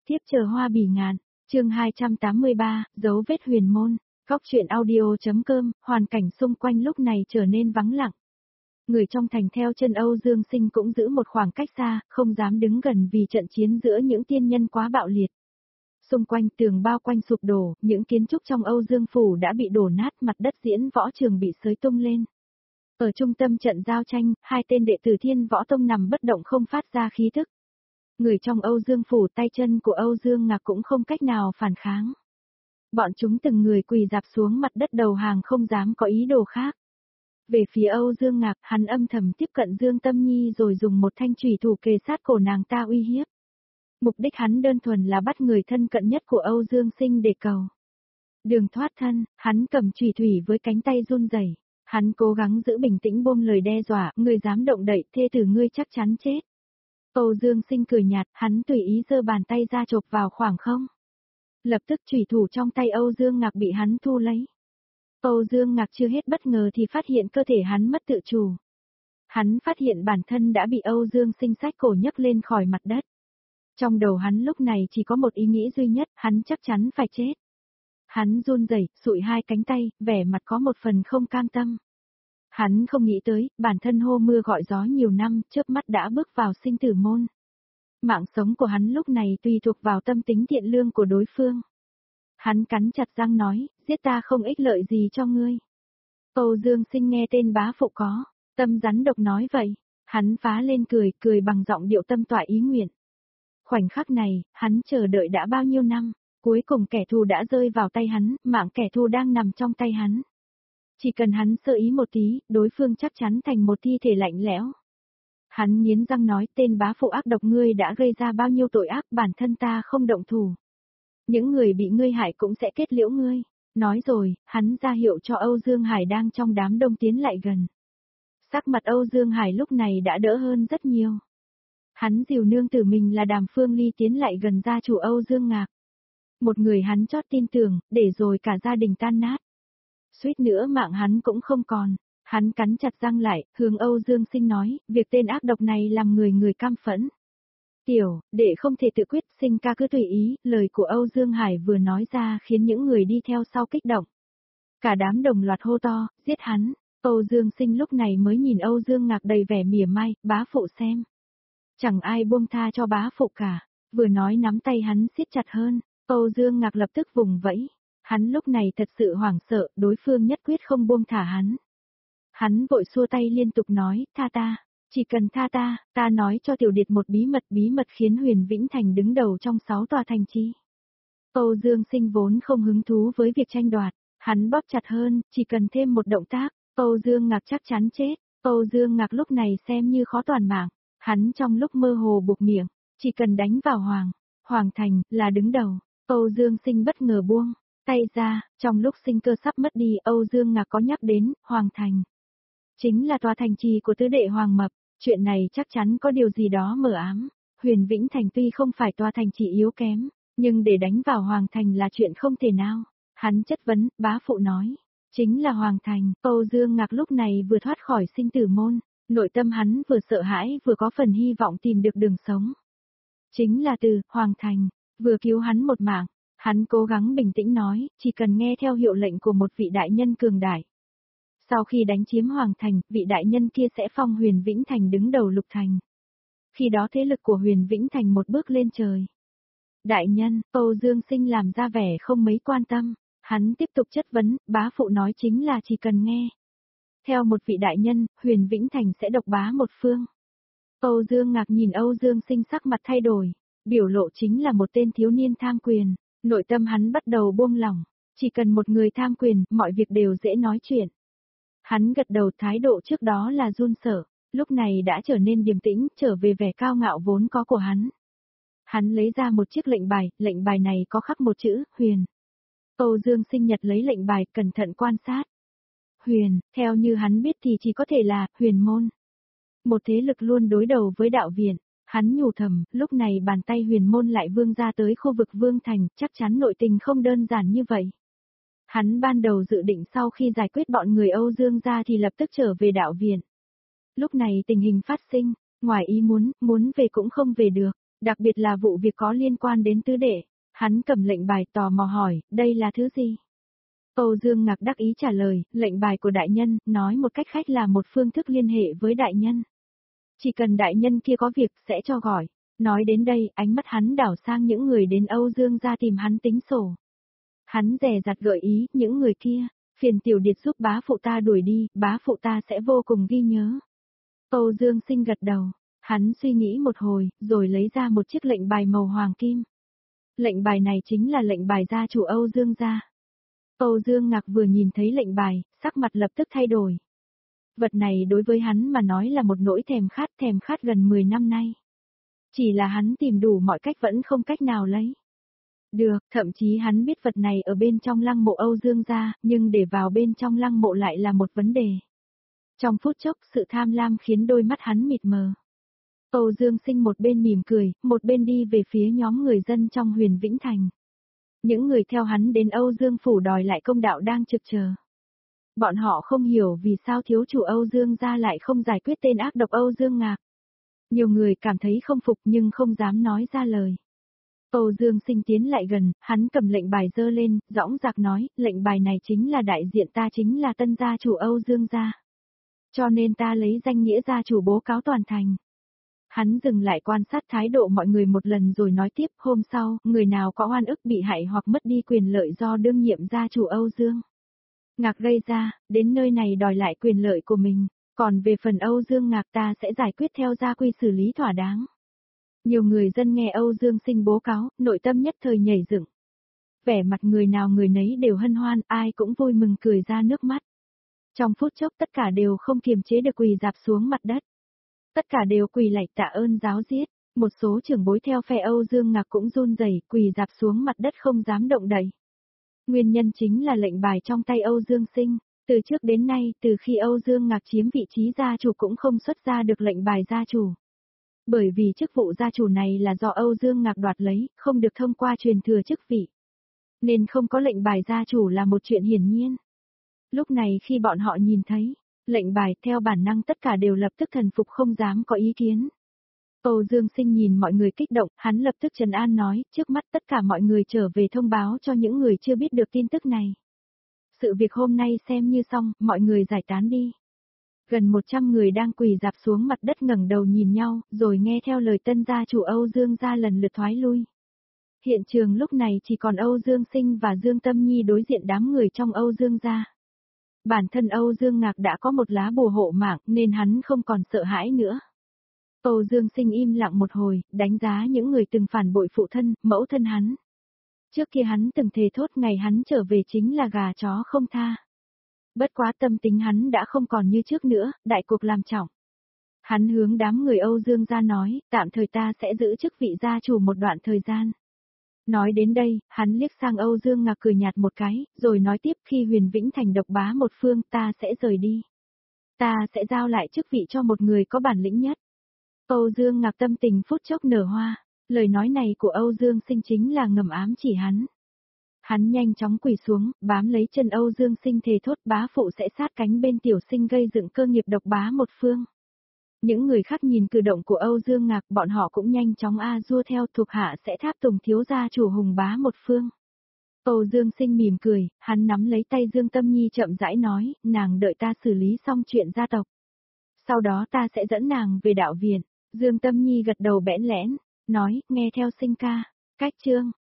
tiếp chờ hoa bỉ ngạn, chương 283, dấu vết huyền môn, góc truyện audio.com, hoàn cảnh xung quanh lúc này trở nên vắng lặng. Người trong thành theo chân Âu Dương Sinh cũng giữ một khoảng cách xa, không dám đứng gần vì trận chiến giữa những tiên nhân quá bạo liệt. Xung quanh tường bao quanh sụp đổ, những kiến trúc trong Âu Dương Phủ đã bị đổ nát, mặt đất diễn võ trường bị xới tung lên. Ở trung tâm trận giao tranh, hai tên đệ tử Thiên Võ Tông nằm bất động không phát ra khí thức. Người trong Âu Dương Phủ, tay chân của Âu Dương Ngạc cũng không cách nào phản kháng. Bọn chúng từng người quỳ rạp xuống mặt đất đầu hàng không dám có ý đồ khác. Về phía Âu Dương Ngạc, hắn âm thầm tiếp cận Dương Tâm Nhi rồi dùng một thanh chủy thủ kề sát cổ nàng ta uy hiếp. Mục đích hắn đơn thuần là bắt người thân cận nhất của Âu Dương Sinh để cầu đường thoát thân. Hắn cầm chủy thủy với cánh tay run rẩy. Hắn cố gắng giữ bình tĩnh buông lời đe dọa, ngươi dám động đậy, thê tử ngươi chắc chắn chết. Âu Dương Sinh cười nhạt, hắn tùy ý giơ bàn tay ra chộp vào khoảng không. Lập tức chủy thủ trong tay Âu Dương Ngạc bị hắn thu lấy. Âu Dương Ngạc chưa hết bất ngờ thì phát hiện cơ thể hắn mất tự chủ. Hắn phát hiện bản thân đã bị Âu Dương Sinh xách cổ nhấc lên khỏi mặt đất. Trong đầu hắn lúc này chỉ có một ý nghĩ duy nhất, hắn chắc chắn phải chết. Hắn run rẩy, sụi hai cánh tay, vẻ mặt có một phần không cam tâm. Hắn không nghĩ tới, bản thân hô mưa gọi gió nhiều năm, chớp mắt đã bước vào sinh tử môn. Mạng sống của hắn lúc này tùy thuộc vào tâm tính thiện lương của đối phương. Hắn cắn chặt răng nói, giết ta không ích lợi gì cho ngươi. Âu Dương Sinh nghe tên bá phụ có tâm rắn độc nói vậy, hắn phá lên cười bằng giọng điệu tâm tỏa ý nguyện. Khoảnh khắc này, hắn chờ đợi đã bao nhiêu năm, cuối cùng kẻ thù đã rơi vào tay hắn, mạng kẻ thù đang nằm trong tay hắn. Chỉ cần hắn sơ ý một tí, đối phương chắc chắn thành một thi thể lạnh lẽo. Hắn nghiến răng nói, tên bá phụ ác độc, ngươi đã gây ra bao nhiêu tội ác, bản thân ta không động thủ. Những người bị ngươi hại cũng sẽ kết liễu ngươi. Nói rồi, hắn ra hiệu cho Âu Dương Hải đang trong đám đông tiến lại gần. Sắc mặt Âu Dương Hải lúc này đã đỡ hơn rất nhiều. Hắn dìu nương tử mình là Đàm Phương Ly tiến lại gần gia chủ Âu Dương Ngạc. Một người hắn chót tin tưởng, để rồi cả gia đình tan nát. Suýt nữa mạng hắn cũng không còn. Hắn cắn chặt răng lại, hướng Âu Dương Sinh nói, việc tên ác độc này làm người căm phẫn. Tiểu, đệ không thể tự quyết, Sinh ca cứ tùy ý, lời của Âu Dương Hải vừa nói ra khiến những người đi theo sau kích động. Cả đám đồng loạt hô to, giết hắn. Âu Dương Sinh lúc này mới nhìn Âu Dương Ngạc đầy vẻ mỉa mai, bá phụ xem. Chẳng ai buông tha cho bá phụ cả. Vừa nói nắm tay hắn siết chặt hơn, Âu Dương Ngạc lập tức vùng vẫy. Hắn lúc này thật sự hoảng sợ, đối phương nhất quyết không buông thả hắn. Hắn vội xua tay liên tục nói, tha ta, chỉ cần tha ta, ta nói cho tiểu điệt một bí mật khiến Huyền Vĩnh Thành đứng đầu trong 6 tòa thành trì. Âu Dương Sinh vốn không hứng thú với việc tranh đoạt, hắn bóp chặt hơn, chỉ cần thêm một động tác, Âu Dương Ngạc chắc chắn chết. Âu Dương Ngạc lúc này xem như khó toàn mạng, hắn trong lúc mơ hồ buộc miệng, chỉ cần đánh vào Hoàng Thành là đứng đầu. Âu Dương Sinh bất ngờ buông tay ra, trong lúc sinh cơ sắp mất đi, Âu Dương Ngạc có nhắc đến Hoàng Thành. Chính là tòa thành trì của tứ đệ Hoàng Mập, chuyện này chắc chắn có điều gì đó mờ ám. Huyền Vĩnh Thành tuy không phải tòa thành trì yếu kém, nhưng để đánh vào Hoàng Thành là chuyện không thể nào. Hắn chất vấn, bá phụ nói, chính là Hoàng Thành. Âu Dương Ngạc lúc này vừa thoát khỏi sinh tử môn, nội tâm hắn vừa sợ hãi vừa có phần hy vọng tìm được đường sống. Chính là từ Hoàng Thành, vừa cứu hắn một mạng. Hắn cố gắng bình tĩnh nói, chỉ cần nghe theo hiệu lệnh của một vị đại nhân cường đại. Sau khi đánh chiếm Hoàng Thành, vị đại nhân kia sẽ phong Huyền Vĩnh Thành đứng đầu lục thành. Khi đó thế lực của Huyền Vĩnh Thành một bước lên trời. Đại nhân, Âu Dương Sinh làm ra vẻ không mấy quan tâm. Hắn tiếp tục chất vấn, bá phụ nói chính là chỉ cần nghe theo một vị đại nhân, Huyền Vĩnh Thành sẽ độc bá một phương. Âu Dương Ngạc nhìn Âu Dương Sinh sắc mặt thay đổi, biểu lộ chính là một tên thiếu niên tham quyền. Nội tâm hắn bắt đầu buông lỏng, chỉ cần một người tham quyền, mọi việc đều dễ nói chuyện. Hắn gật đầu, thái độ trước đó là run sợ, lúc này đã trở nên điềm tĩnh, trở về vẻ cao ngạo vốn có của hắn. Hắn lấy ra một chiếc lệnh bài này có khắc một chữ, Huyền. Âu Dương Sinh nhặt lấy lệnh bài, cẩn thận quan sát. Huyền, theo như hắn biết thì chỉ có thể là Huyền môn. Một thế lực luôn đối đầu với đạo viện. Hắn nhủ thầm, lúc này bàn tay Huyền môn lại vươn ra tới khu vực Vương Thành, chắc chắn nội tình không đơn giản như vậy. Hắn ban đầu dự định sau khi giải quyết bọn người Âu Dương ra thì lập tức trở về đạo viện. Lúc này tình hình phát sinh, ngoài ý muốn về cũng không về được. Đặc biệt là vụ việc có liên quan đến tứ đệ. Hắn cầm lệnh bài tò mò hỏi, đây là thứ gì? Âu Dương Ngạc đắc ý trả lời, lệnh bài của đại nhân, nói một cách khách là một phương thức liên hệ với đại nhân. Chỉ cần đại nhân kia có việc sẽ cho gọi. Nói đến đây, ánh mắt hắn đảo sang những người đến Âu Dương ra tìm hắn tính sổ. Hắn dè dặt gợi ý, những người kia, phiền tiểu điệt giúp bá phụ ta đuổi đi, bá phụ ta sẽ vô cùng ghi nhớ. Âu Dương Sinh gật đầu, hắn suy nghĩ một hồi, rồi lấy ra một chiếc lệnh bài màu hoàng kim. Lệnh bài này chính là lệnh bài gia chủ Âu Dương gia. Âu Dương Ngạc vừa nhìn thấy lệnh bài, sắc mặt lập tức thay đổi. Vật này đối với hắn mà nói là một nỗi thèm khát gần 10 năm nay. Chỉ là hắn tìm đủ mọi cách vẫn không cách nào lấy. Được, thậm chí hắn biết vật này ở bên trong lăng mộ Âu Dương gia, nhưng để vào bên trong lăng mộ lại là một vấn đề. Trong phút chốc, sự tham lam khiến đôi mắt hắn mịt mờ. Âu Dương Sinh một bên mỉm cười, một bên đi về phía nhóm người dân trong Huyền Vĩnh Thành. Những người theo hắn đến Âu Dương Phủ đòi lại công đạo đang trực chờ. Bọn họ không hiểu vì sao thiếu chủ Âu Dương gia lại không giải quyết tên ác độc Âu Dương Ngạc. Nhiều người cảm thấy không phục nhưng không dám nói ra lời. Âu Dương Sinh tiến lại gần, hắn cầm lệnh bài giơ lên, dõng dạc nói, lệnh bài này chính là đại diện ta, chính là tân gia chủ Âu Dương gia. Cho nên ta lấy danh nghĩa gia chủ bố cáo toàn thành. Hắn dừng lại quan sát thái độ mọi người một lần rồi nói tiếp, hôm sau, người nào có oan ức bị hại hoặc mất đi quyền lợi do đương nhiệm gia chủ Âu Dương Ngạc gây ra, đến nơi này đòi lại quyền lợi của mình, còn về phần Âu Dương Ngạc ta sẽ giải quyết theo gia quy xử lý thỏa đáng. Nhiều người dân nghe Âu Dương Sinh bố cáo, nội tâm nhất thời nhảy dựng. Vẻ mặt người nào người nấy đều hân hoan, ai cũng vui mừng cười ra nước mắt. Trong phút chốc tất cả đều không kiềm chế được quỳ dạp xuống mặt đất. Tất cả đều quỳ lạy tạ ơn giáo giết, một số trưởng bối theo phe Âu Dương Ngạc cũng run rẩy, quỳ dạp xuống mặt đất không dám động đậy. Nguyên nhân chính là lệnh bài trong tay Âu Dương Sinh, từ trước đến nay, từ khi Âu Dương Ngạc chiếm vị trí gia chủ cũng không xuất ra được lệnh bài gia chủ. Bởi vì chức vụ gia chủ này là do Âu Dương Ngạc đoạt lấy, không được thông qua truyền thừa chức vị. Nên không có lệnh bài gia chủ là một chuyện hiển nhiên. Lúc này khi bọn họ nhìn thấy lệnh bài, theo bản năng tất cả đều lập tức thần phục không dám có ý kiến. Âu Dương Sinh nhìn mọi người kích động, hắn lập tức trấn an nói, trước mắt tất cả mọi người trở về thông báo cho những người chưa biết được tin tức này. Sự việc hôm nay xem như xong, mọi người giải tán đi. Gần 100 người đang quỳ dạp xuống mặt đất ngẩng đầu nhìn nhau, rồi nghe theo lời tân gia chủ Âu Dương gia lần lượt thoái lui. Hiện trường lúc này chỉ còn Âu Dương Sinh và Dương Tâm Nhi đối diện đám người trong Âu Dương gia. Bản thân Âu Dương Ngạc đã có một lá bùa hộ mạng nên hắn không còn sợ hãi nữa. Âu Dương Sinh im lặng một hồi, đánh giá những người từng phản bội phụ thân, mẫu thân hắn. Trước kia hắn từng thề thốt ngày hắn trở về chính là gà chó không tha. Bất quá tâm tính hắn đã không còn như trước nữa, đại cuộc làm trọng. Hắn hướng đám người Âu Dương gia nói, tạm thời ta sẽ giữ chức vị gia chủ một đoạn thời gian. Nói đến đây, hắn liếc sang Âu Dương Ngạc cười nhạt một cái, rồi nói tiếp, khi Huyền Vĩnh Thành độc bá một phương ta sẽ rời đi. Ta sẽ giao lại chức vị cho một người có bản lĩnh nhất. Âu Dương Ngạc tâm tình phút chốc nở hoa, lời nói này của Âu Dương Sinh chính là ngầm ám chỉ hắn. Hắn nhanh chóng quỳ xuống, bám lấy chân Âu Dương Sinh thề thốt bá phụ sẽ sát cánh bên tiểu sinh gây dựng cơ nghiệp độc bá một phương. Những người khác nhìn cử động của Âu Dương Ngạc, bọn họ cũng nhanh chóng dua theo, thuộc hạ sẽ tháp tùng thiếu gia chủ hùng bá một phương. Âu Dương Sinh mỉm cười, hắn nắm lấy tay Dương Tâm Nhi chậm rãi nói, nàng đợi ta xử lý xong chuyện gia tộc. Sau đó ta sẽ dẫn nàng về đạo viện. Dương Tâm Nhi gật đầu bẽn lẽn, nói, nghe theo Sinh ca. Cách chương